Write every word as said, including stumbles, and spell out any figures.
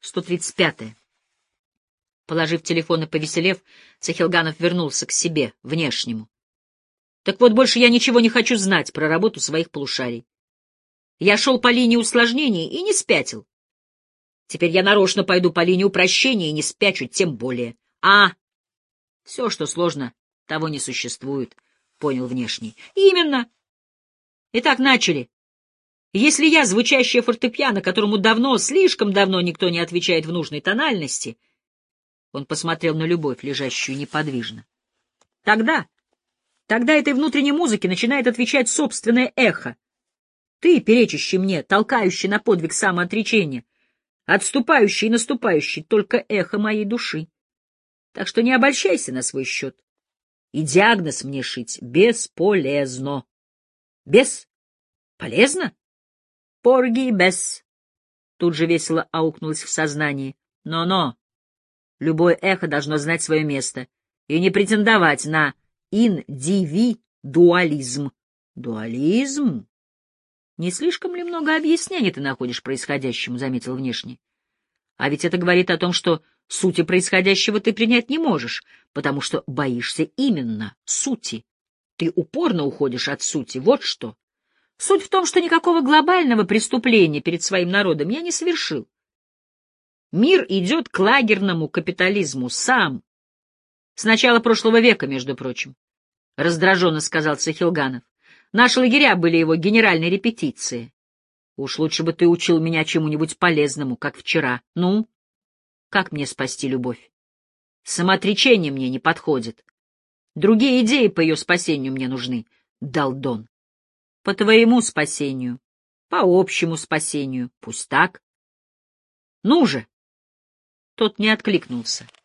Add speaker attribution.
Speaker 1: сто тридцать пятое. Положив телефон и повеселев, Сахилганов вернулся к себе, внешнему. Так вот, больше я ничего не хочу знать про работу своих полушарий. Я шел по линии усложнений и не спятил. Теперь я нарочно пойду по линии упрощения и не спячу тем более. А, все, что сложно, того не существует, — понял внешний. Именно. Итак, начали. Если я, звучащее фортепиано, которому давно, слишком давно никто не отвечает в нужной тональности, он посмотрел на любовь, лежащую неподвижно, тогда, тогда этой внутренней музыке начинает отвечать собственное эхо. Ты, перечащий мне, толкающий на подвиг самоотречения, отступающий и наступающий, только эхо моей души. Так что не обольщайся на свой счет. И диагноз мне шить бесполезно. Бесполезно? Порги без. Тут же весело аукнулось в сознании. Но-но. Любое эхо должно знать свое место и не претендовать на индивидуализм. Дуализм? Не слишком ли много объяснений ты находишь происходящему, — заметил внешний. А ведь это говорит о том, что сути происходящего ты принять не можешь, потому что боишься именно сути. Ты упорно уходишь от сути, вот что. Суть в том, что никакого глобального преступления перед своим народом я не совершил. Мир идет к лагерному капитализму сам. С начала прошлого века, между прочим, — раздраженно сказал Сахилганов. Наши лагеря были его генеральной репетицией. Уж лучше бы ты учил меня чему-нибудь полезному, как вчера. Ну, как мне спасти любовь? Самоотречение мне не подходит. Другие идеи по ее спасению мне нужны, Далдон. По твоему спасению, по общему спасению. Пусть так. Ну же! Тот не откликнулся.